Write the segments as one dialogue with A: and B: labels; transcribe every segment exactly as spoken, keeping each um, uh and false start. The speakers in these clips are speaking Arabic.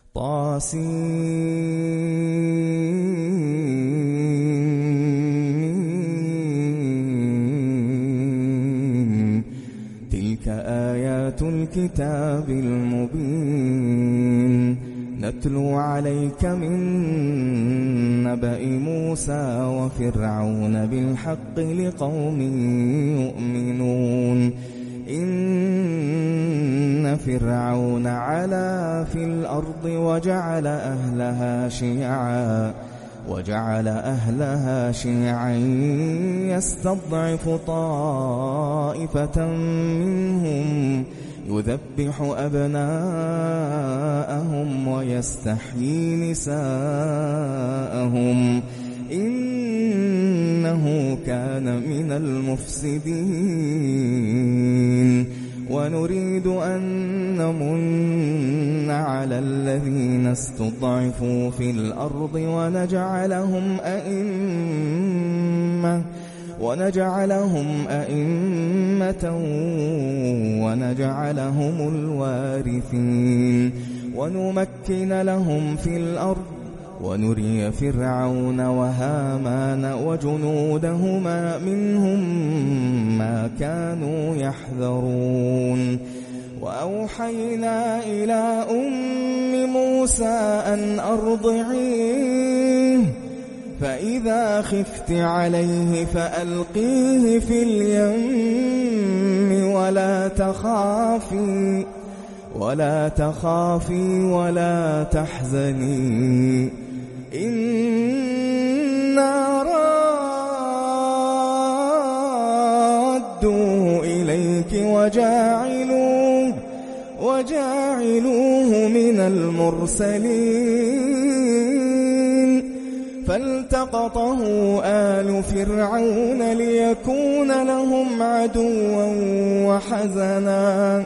A: طاسين تلك آيات الكتاب المبين نتلو عليك من نبأ موسى وفرعون بالحق لقوم يؤمنون إن فرعون علا في الأرض وجعل أهلها شيعا وجعل أهلها شيعا يستضعف طائفة منهم يذبح أبناءهم ويستحيي نساءهم إنه كان من المفسدين ونريد أن نمن على الذين استضعفوا في الأرض ونجعلهم أئمة ونجعلهم أئمة ونجعلهم الوارثين ونمكن لهم في الأرض ونري فرعون وهامان وجنودهما منهم ما كانوا يحذرون وأوحينا إلى أم موسى أن أرضعيه فإذا خفت عليه فألقيه في اليم ولا تخافي ولا تخافي ولا تحزني إنا رادوه إليك وجاعلوه وجاعلوه من المرسلين فالتقطه آل فرعون ليكون لهم عدوا وحزنا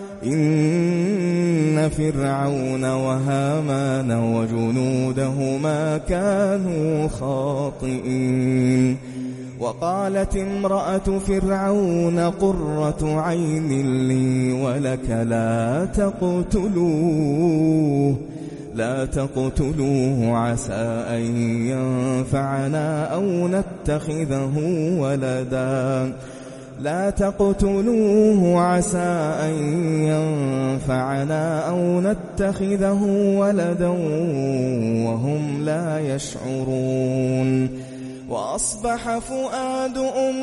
A: إن فرعون وهامان وجنودهما كانوا خاطئين وقالت امرأة فرعون قرة عين لي ولك لا تقتلوه لا تقتلوه عسى أن ينفعنا أو نتخذه ولدا لا تقتلوه عسى أن ينفعنا أو نتخذه ولدا وهم لا يشعرون وأصبح فؤاد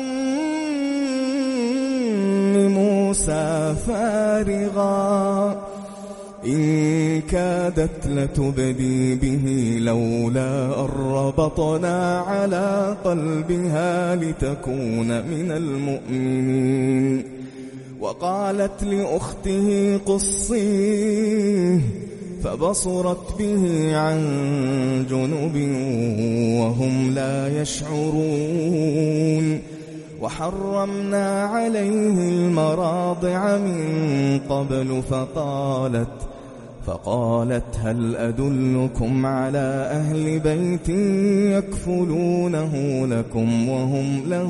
A: أم موسى فارغا إن كادت لتبدي به لولا أن ربطنا على قلبها لتكون من المؤمنين وقالت لأخته قصيه فبصرت به عن جنب وهم لا يشعرون وحرمنا عليه المراضع من قبل فقالت فقالت هل أدلكم على أهل بيت يكفلونه لكم وهم له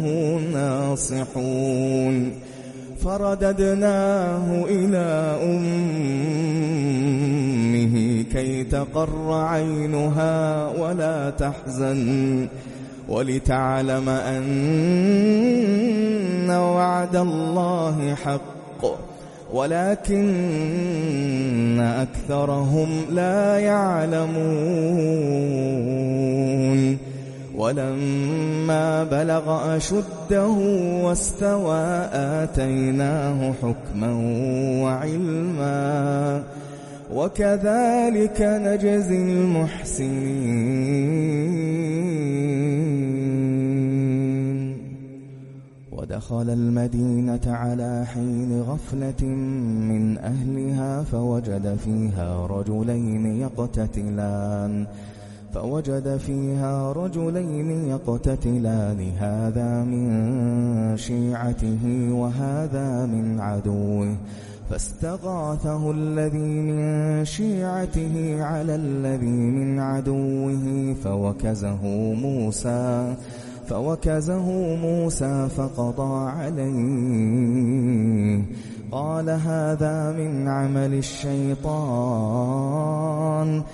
A: ناصحون فرددناه إلى أمه كي تقر عينها ولا تحزن ولتعلم أن وعد الله حق ولكن أكثرهم لا يعلمون ولما بلغ أشده واستوى آتيناه حكما وعلما وكذلك نجزي المحسنين ودخل المدينة على حين غفلة من أهلها فوجد فيها رجلين يقتتلان فوجد فيها رجلين يقتتلان هذا من شيعته وهذا من عدوه فاستغاثه الذي من شيعته على الذي من عدوه فوكزه موسى فوكزه موسى فقضى عليه قال هذا من عمل الشيطان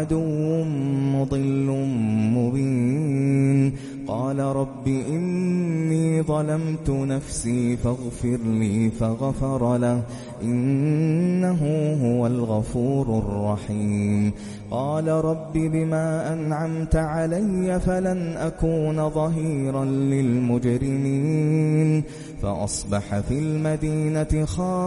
A: عدو مضل مبين. قال رب إني ظلمت نفسي فاغفر لي فغفر له إنه هو الغفور الرحيم. قال رب بما أنعمت علي فلن أكون ظهيرا للمجرمين. فأصبح في المدينة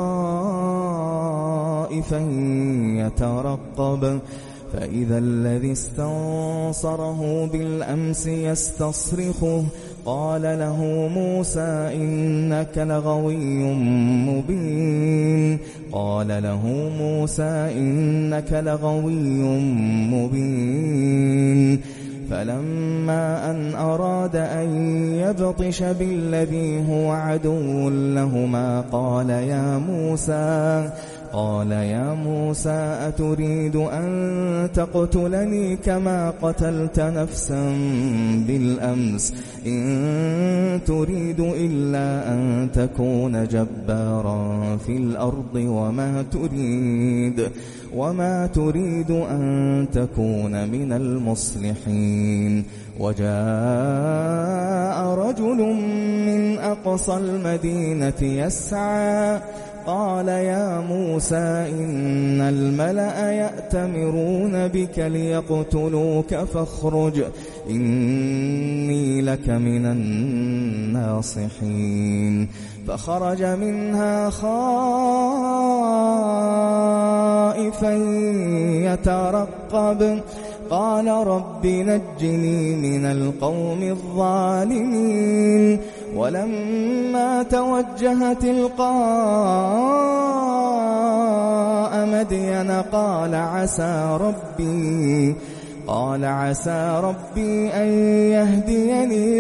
A: خائفا يترقب فإذا الذي استنصره بالأمس يستصرخه قال له موسى إنك لغوي مبين. قال له موسى إنك لغوي مبين. فلما أن أراد أن يبطش بالذي هو عدو لهما قال يا موسى قال يا موسى أتريد أن تقتلني كما قتلت نفسا بالأمس إن تريد إلا أن تكون جبارا في الأرض وما تريد وما تريد أن تكون من المصلحين. وجاء رجل من أقصى المدينة يسعى قال يا موسى إن الملأ يأتمرون بك ليقتلوك فاخرج إني لك من الناصحين. فخرج منها خائفا يترقب قال رب نجني من القوم الظالمين. ولما توجه تلقاء مدين قال عسى ربي قال عسى ربي أن يهديني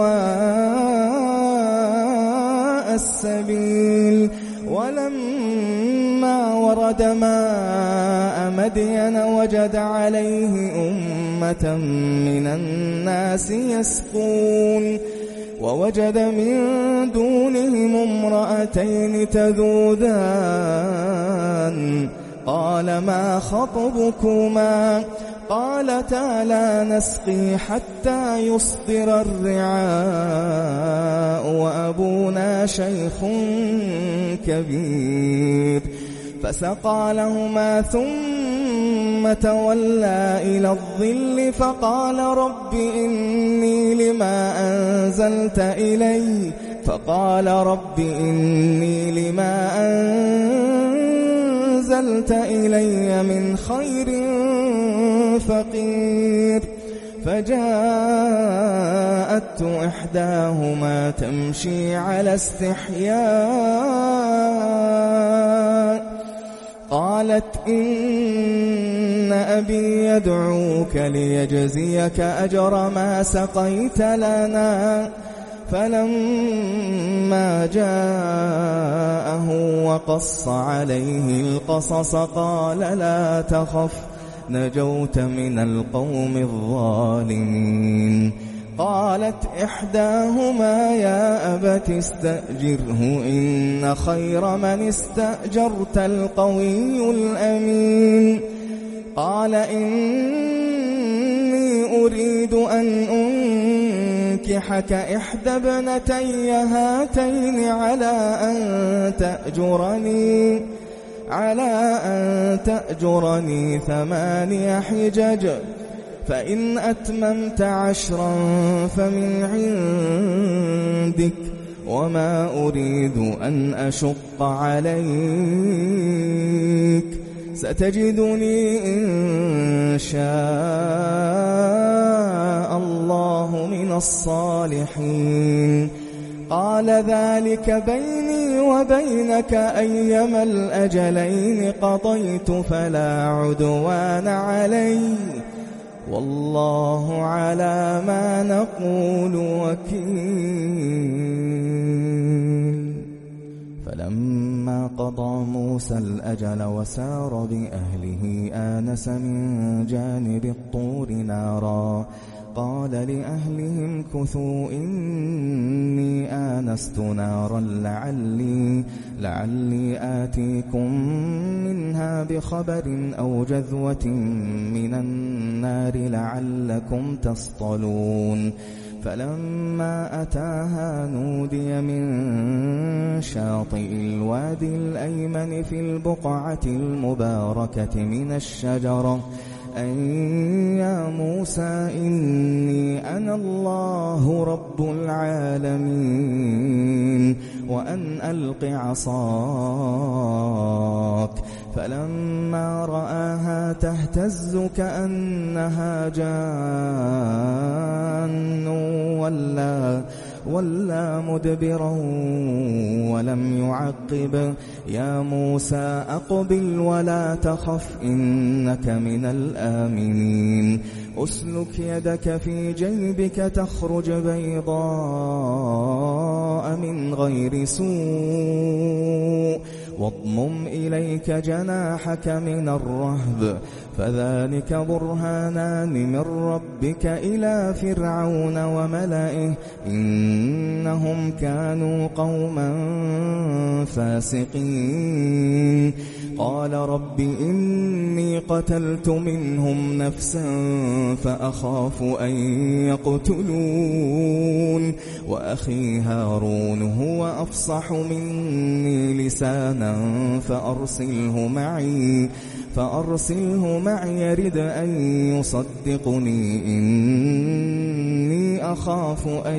A: سواء السبيل. ولما ورد ماء مدين وجد عليه أمة من الناس يسقون ووجد من دونهم امرأتين تذودان قال ما خطبكما قالتا لا نسقي حتى يصدر الرعاء وأبونا شيخ كبير. فسقى لهما ثم تولى إلى الظل فقال رب إني لما أنزلت إلي فقال رب إني لما أنزلت إلي من خير فقير. فجاءت إحداهما تمشي على استحياء قالت إن أبي يدعوك ليجزيك أجر ما سقيت لنا. فلما جاءه وقص عليه القصص قال لا تخف نجوت من القوم الظالمين. قالت إحداهما يا أبت استأجره إن خير من استأجرت القوي الأمين. قال إني أريد أن أنكحك إحدى ابنتي هاتين على أن تأجرني على أن تأجرني ثماني حجج فإن أتممت عشرا فمن عندك وما أريد أن أشق عليك ستجدني إن شاء الله من الصالحين. قال ذلك بيني وبينك أيما الأجلين قضيت فلا عدوان علي والله على ما نقول وكيل. فلما قضى موسى الأجل وسار بأهله آنس من جانب الطور نارا قال لأهلهم كثوا إني آنست نارا لعلي, لعلي آتيكم منها بخبر أو جذوة من النار لعلكم تصطلون. فلما أتاها نودي من شاطئ الوادي الأيمن في البقعة المباركة من الشجرة أن يا موسى إني أنا الله رب العالمين وأن ألق عصاك. فلما رآها تهتز كأنها جان ولا ولا مدبرا ولم يعقب. يا موسى أقبل ولا تخف إنك من الآمنين. أسلك يدك في جيبك تخرج بيضاء من غير سوء واضمم إليك جناحك من الرهب فذلك برهانان من ربك إلى فرعون وملئه إنهم كانوا قوما فاسقين. قال رب إني قتلت منهم نفسا فأخاف أن يقتلون وأخي هارون هو أفصح مني لسانا فأرسله معي فأرسله معي يرد أن يصدقني إني أخاف أن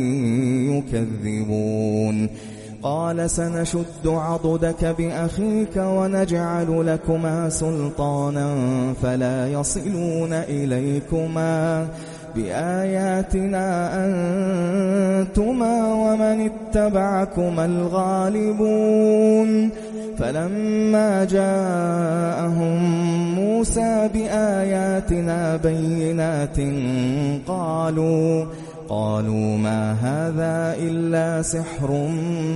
A: يكذبون. قال سنشد عضدك بأخيك ونجعل لكما سلطانا فلا يصلون إليكما بآياتنا أنتما ومن اتبعكما الغالبون. فلما جاءهم موسى بآياتنا بينات قالوا قالوا ما هذا إلا سحر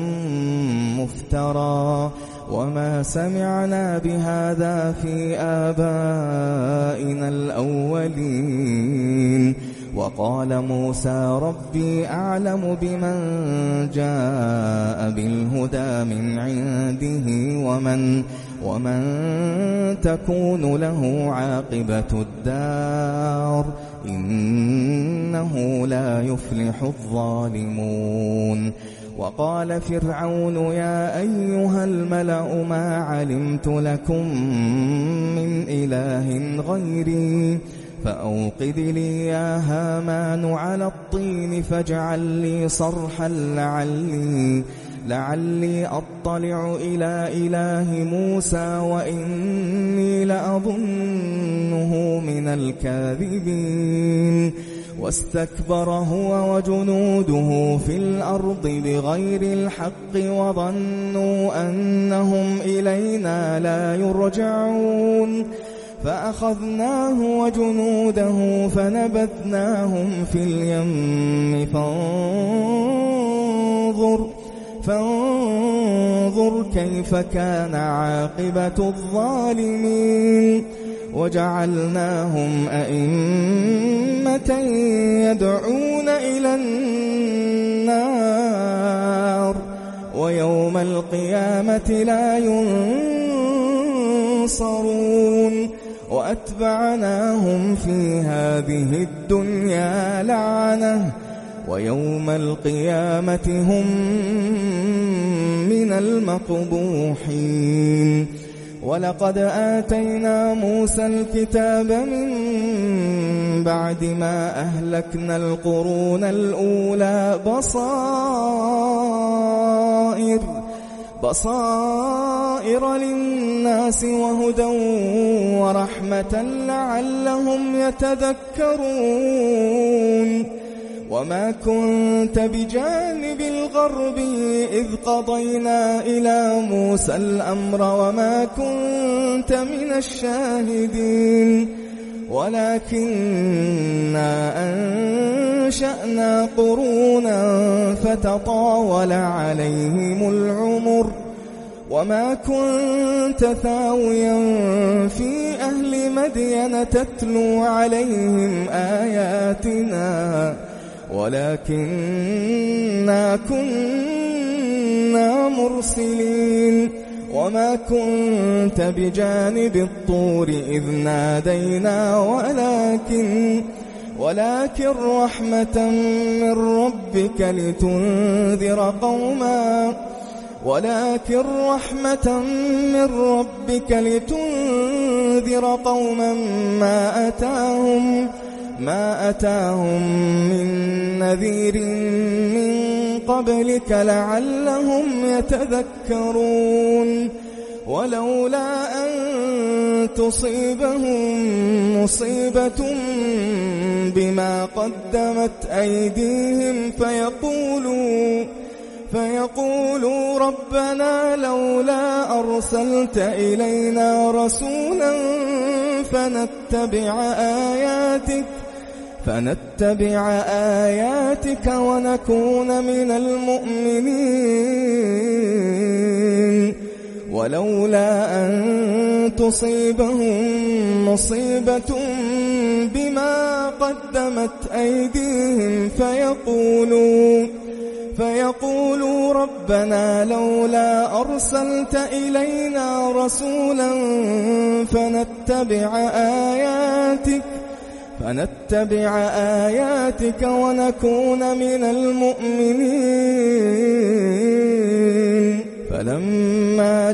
A: مفترى وما سمعنا بهذا في آبائنا الأولين. وقال موسى ربي أعلم بمن جاء بالهدى من عنده ومن ومن تكون له عاقبة الدار إنه لا يفلح الظالمون. وقال فرعون يا أيها الملأ ما علمت لكم من إله غيري فأوقد لي يا هامان على الطين فاجعل لي صرحا لعلي لعلي أطلع إلى إله موسى وإني لأظنه من الكاذبين. واستكبر هو وجنوده في الأرض بغير الحق وظنوا أنهم إلينا لا يرجعون. فأخذناه وجنوده فنبذناهم في اليم فانظر فانظر كيف كان عاقبة الظالمين. وجعلناهم أئمة يدعون إلى النار ويوم القيامة لا ينصرون. وأتبعناهم في هذه الدنيا لعنة ويوم القيامة هم من المقبوحين. ولقد آتينا موسى الكتاب من بعد ما أهلكنا القرون الأولى بصائر بصائر للناس وهدى ورحمة لعلهم يتذكرون. وما كنت بجانب الغرب إذ قضينا إلى موسى الأمر وما كنت من الشاهدين ولكننا أنشأنا قرونا فتطاول عليهم العمر وما كنت ثاويا في أهل مدين تتلو عليهم آياتنا ولكننا كنا مرسلين وما كنت بجانب الطور إذ نادينا ولكن ولكن رحمة من ربك لتنذر قوما ولكن رحمة من ربك لتنذر قوما ما أتاهم ما أتاهم من نذير من قبلك لعلهم يتذكرون ولولا أن تصيبهم مصيبة بما قدمت أيديهم فيقولوا فيقولوا ربنا لولا أرسلت إلينا رسولا فنتبع آياتك فنتبع آياتك ونكون من المؤمنين ولولا أن تصيبهم مصيبة بما قدمت أيديهم فيقولوا فيقولوا ربنا لولا أرسلت إلينا رسولا فنتبع آياتك فنتبع آياتك ونكون من المؤمنين فلما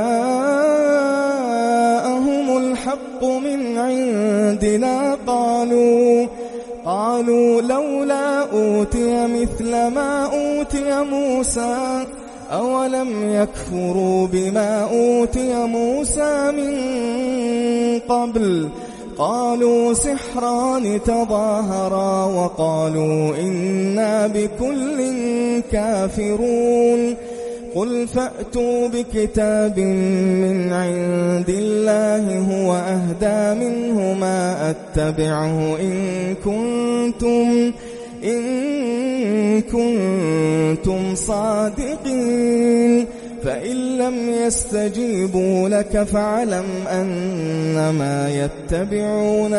A: جاءهم الحق من عندنا قالوا قالوا لولا أوتي مثل ما أوتي موسى أولم يكفروا بما أوتي موسى من قبل قالوا سحران تظاهرا وقالوا إنا بكل كافرون قل فأتوا بكتاب من عند الله هو أهدى منه ما أتبعه إن كنتم إن كنتم صادقين فإن لم يستجيبوا لك فاعلم أنما يتبعون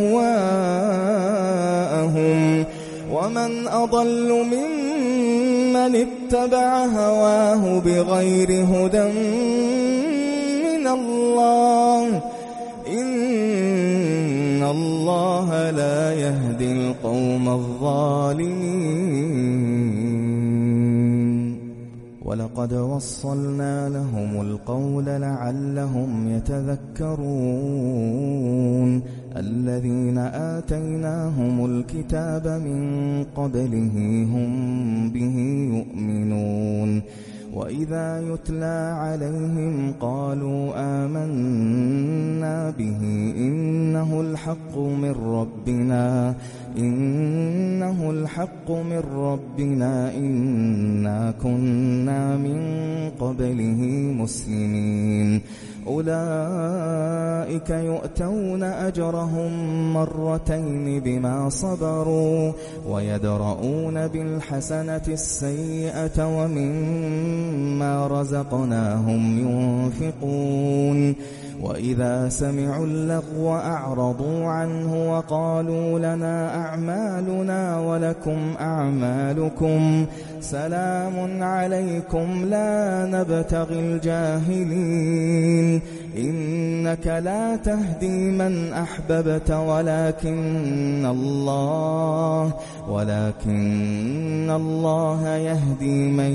A: أهواءهم ومن أضل ممن اتبع هواه بغير هدى من الله إن الله لا يهدي القوم الظالمين ولقد وصلنا لهم القول لعلهم يتذكرون الذين آتيناهم الكتاب من قبله هم به يؤمنون وإذا يتلى عليهم قالوا آمنا به إنه الحق من ربنا إنه الحق من ربنا إنا كنا من قبله مسلمين أولئك يؤتون أجرهم مرتين بما صبروا ويدرؤون بالحسنة السيئة ومما رزقناهم ينفقون وإذا سمعوا اللغو أعرضوا عنه وقالوا لنا أعمالنا ولكم أعمالكم سلام عليكم لا نبتغي الجاهلين إنك لا تهدي من أحببت ولكن الله ولكن الله يهدي من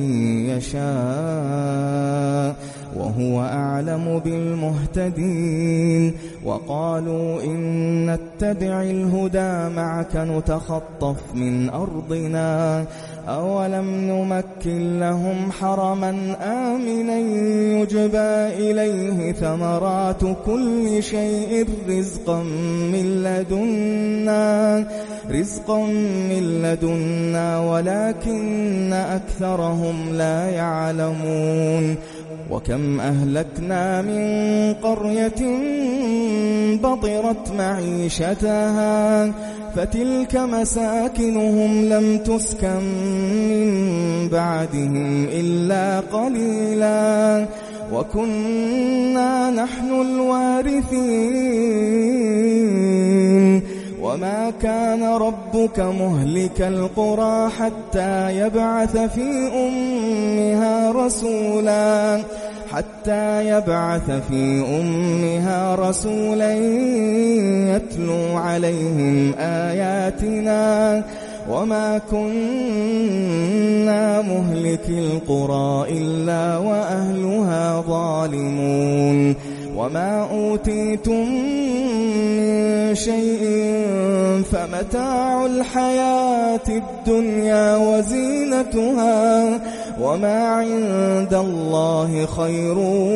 A: يشاء وهو أعلم بالمهتدين وقالوا إن نتبع الهدى معك نتخطف من أرضنا أولم نمكن لهم حرما آمنا يجبى إليه ثمرات كل شيء رزقا من لدنا رزقا من لدنا ولكن أكثرهم لا يعلمون وكم أهلكنا من قرية بطرت معيشتها فتلك مساكنهم لم تسكن من بعدهم إلا قليلا وكنا نحن الوارثين وما كان ربك مهلك القرى حتى يبعث في أمها رسولا حتى يبعث في أمها رسولا يتلو عليهم آياتنا وما كنا مهلكي القرى إلا وأهلها ظالمون وما أوتيتم من شيء فمتاع الحياة الدنيا وزينتها وما عند الله خير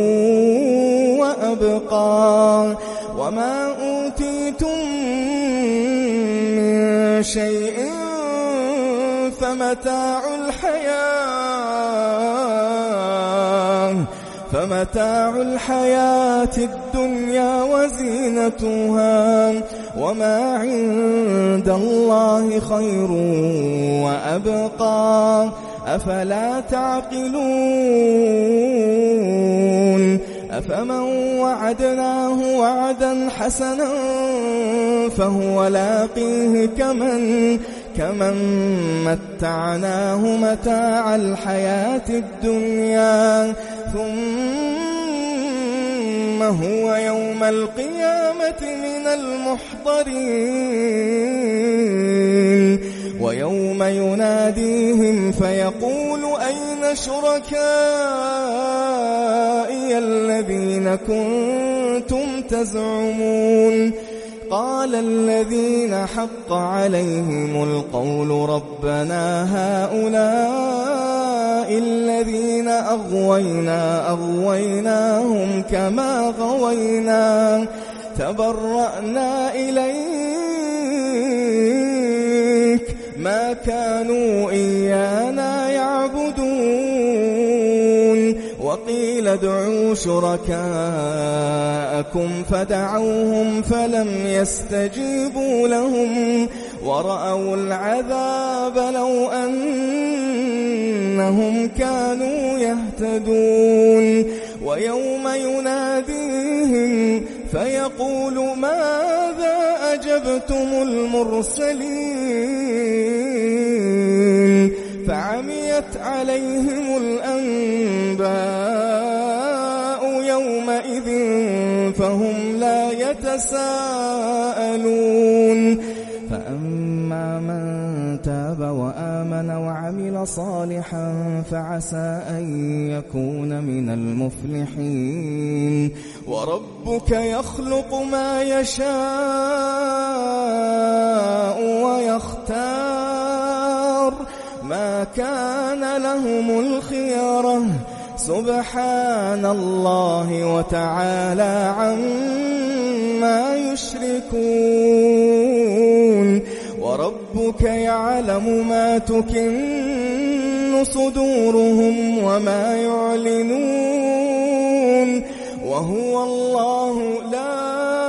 A: وأبقى وما أوتيتم من شيء فمتاع الحياة فمتاع الحياة الدنيا وزينتها وما عند الله خير وأبقى أفلا تعقلون أفمن وعدناه وعدا حسنا فهو لاقيه كمن كمن متعناه متاع الحياة الدنيا ثم هو يوم القيامة من المحضرين ويوم يناديهم فيقول أين شركائي الذين كنتم تزعمون قال الذين حق عليهم القول ربنا هؤلاء الذين أغوينا أغويناهم كما غوينا تبرأنا إليك ما كانوا إيانا يعبدون وقيل ادعوا شركاءكم فدعوهم فلم يستجيبوا لهم ورأوا العذاب لو أنهم كانوا يهتدون ويوم يناديهم فيقول ماذا أجبتم المرسلين فعميت عليهم الأنباء يومئذ فهم لا يتساءلون فأما من تاب وآمن وعمل صالحا فعسى أن يكون من المفلحين وربك يخلق ما يشاء ويختار ما كان لهم الخيرة سبحان الله وتعالى عما يشركون وربك يعلم ما تكن صدورهم وما يعلنون وهو الله لا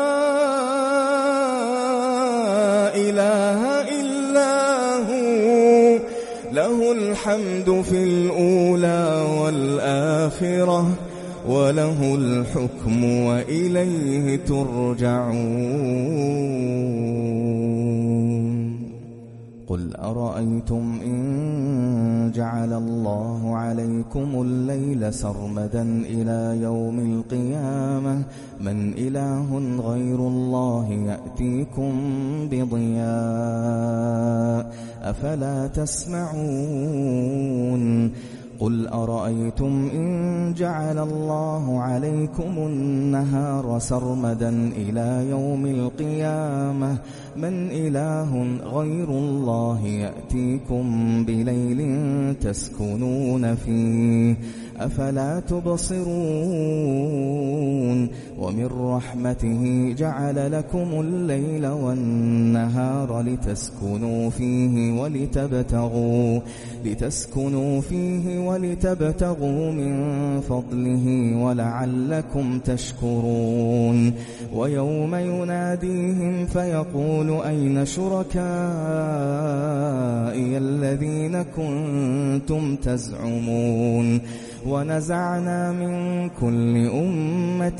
A: إله إلا هو له الحمد في الأولى والآخرة وله الحكم وإليه ترجعون قل أرأيتم إن جعل الله عليكم الليل سرمدا إلى يوم القيامة من إله غير الله يأتيكم بضياء أفلا تسمعون قل أرأيتم إن جعل الله عليكم النهار سرمدا إلى يوم القيامة من إله غير الله يأتيكم بليل تسكنون فيه أفلا تبصرون ومن رحمته جعل لكم الليل والنهار لتسكنوا فيه ولتبتغوا لتسكنوا فيه ولتبتغوا من فضله ولعلكم تشكرون ويوم يناديهم فيقول أين شركائي الذين كنتم تزعمون ونزعنا من كل أمة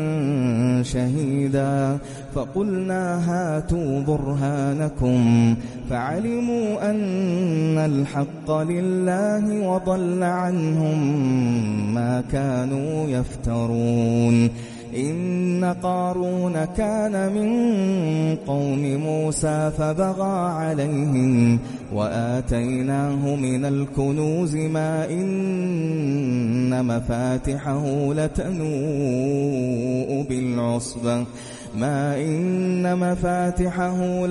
A: شهيدا فقلنا هاتوا برهانكم فعلموا أن الحق لله وضل عنهم ما كانوا يفترون. إن قارون كان من قوم موسى فبغى عليهم وآتيناه من الكنوز ما إن مفاتحه لتنوء بالعصبة ما إن مفاتحه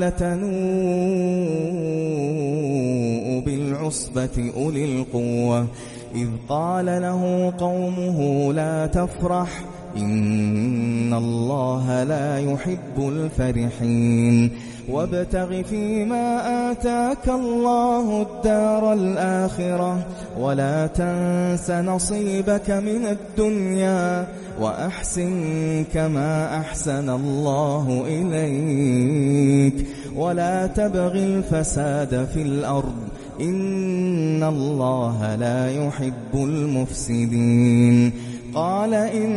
A: لتنوء بالعصبة أولي القوة إذ قال له قومه لا تفرح إن الله لا يحب الفرحين وابتغ فيما آتاك الله الدار الآخرة ولا تنس نصيبك من الدنيا وأحسن كما أحسن الله إليك ولا تبغ الفساد في الأرض إن الله لا يحب المفسدين. قال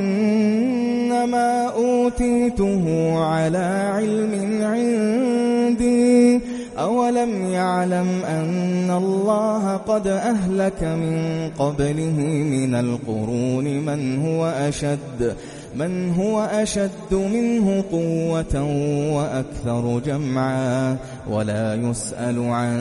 A: إنما أوتيته على علم عندي أولم يعلم أن الله قد أهلك من قبله من القرون من هو أشد من هو أشد منه قوة وأكثر جمعا ولا يسأل عن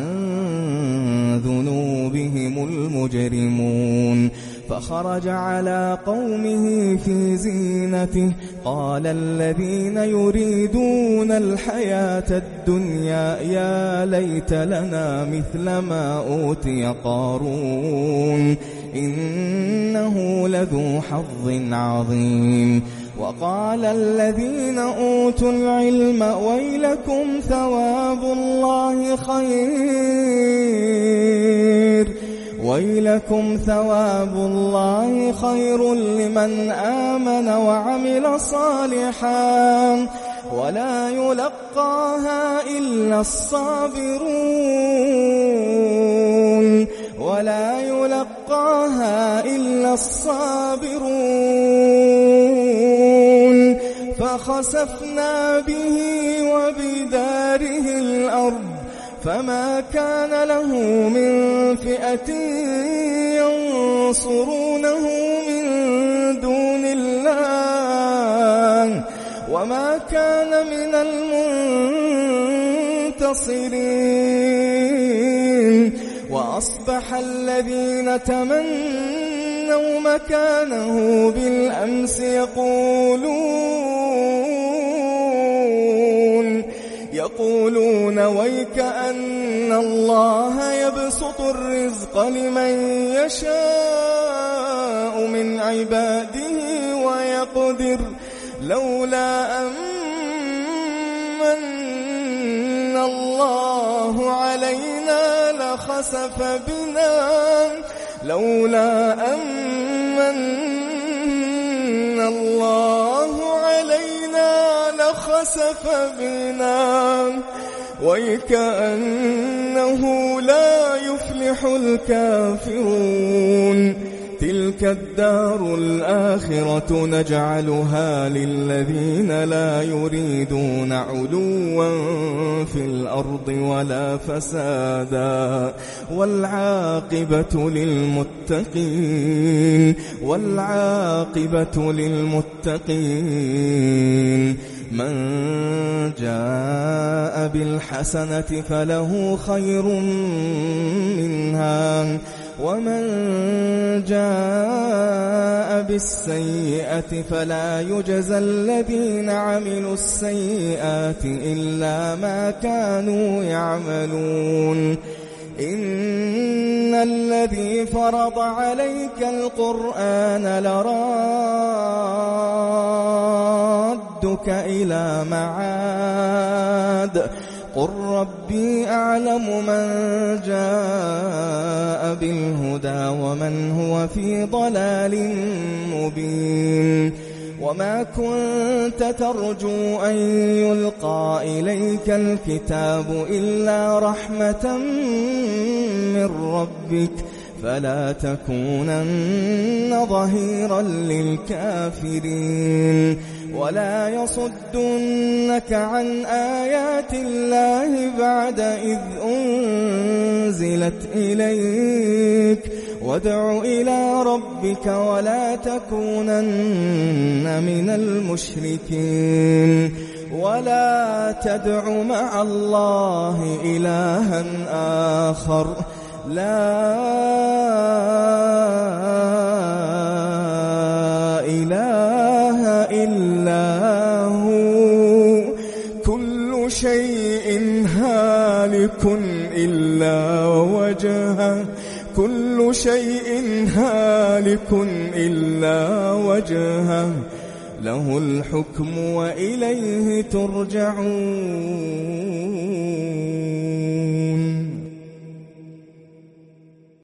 A: ذنوبهم المجرمون. فخرج على قومه في زينته قال الذين يريدون الحياة الدنيا يا ليت لنا مثل ما أوتي قارون إنه لذو حظ عظيم. وقال الذين أوتوا العلم ويلكم ثواب الله خير ويلكم ثواب الله خير لمن آمن وعمل صالحا ولا يلقاها إلا الصابرون ولا يلقاها إلا الصابرون. فخسفنا به وبداره الأرض فما كان له من فئة ينصرونه من دون الله وما كان من المنتصرين. وأصبح الذين تمنوا مكانه بالأمس يقولون يقولون ويك أن الله يبسط الرزق لمن يشاء من عباده ويقدر لولا أمن الله علينا لخسف بنا لولا أمن الله علينا لخسف بنا ويكأنه لا يفلح الكافرون. تلك الدار الآخرة نجعلها للذين لا يريدون علوا في الأرض ولا فسادا والعاقبة للمتقين والعاقبة للمتقين. من جاء بالحسنة فله خير منها ومن جاء بالسيئة فلا يجزى الذين عملوا السيئات إلا ما كانوا يعملون. إن الذي فرض عليك القرآن لرادك إلى معاد قل ربي أعلم من جاء بالهدى ومن هو في ضلال مبين. وما كنت ترجو أن يلقى إليك الكتاب إلا رحمة من ربك فلا تكونن ظهيرا للكافرين ولا يصدنك عن آيات الله بعد إذ أنزلت إليك وادع إلى ربك ولا تكونن من المشركين ولا تدع مع الله إلها آخر لا إله إلا هو كل شيء هالك إلا وجهه كل شيء هالك إلا وجهه له الحكم وإليه ترجعون.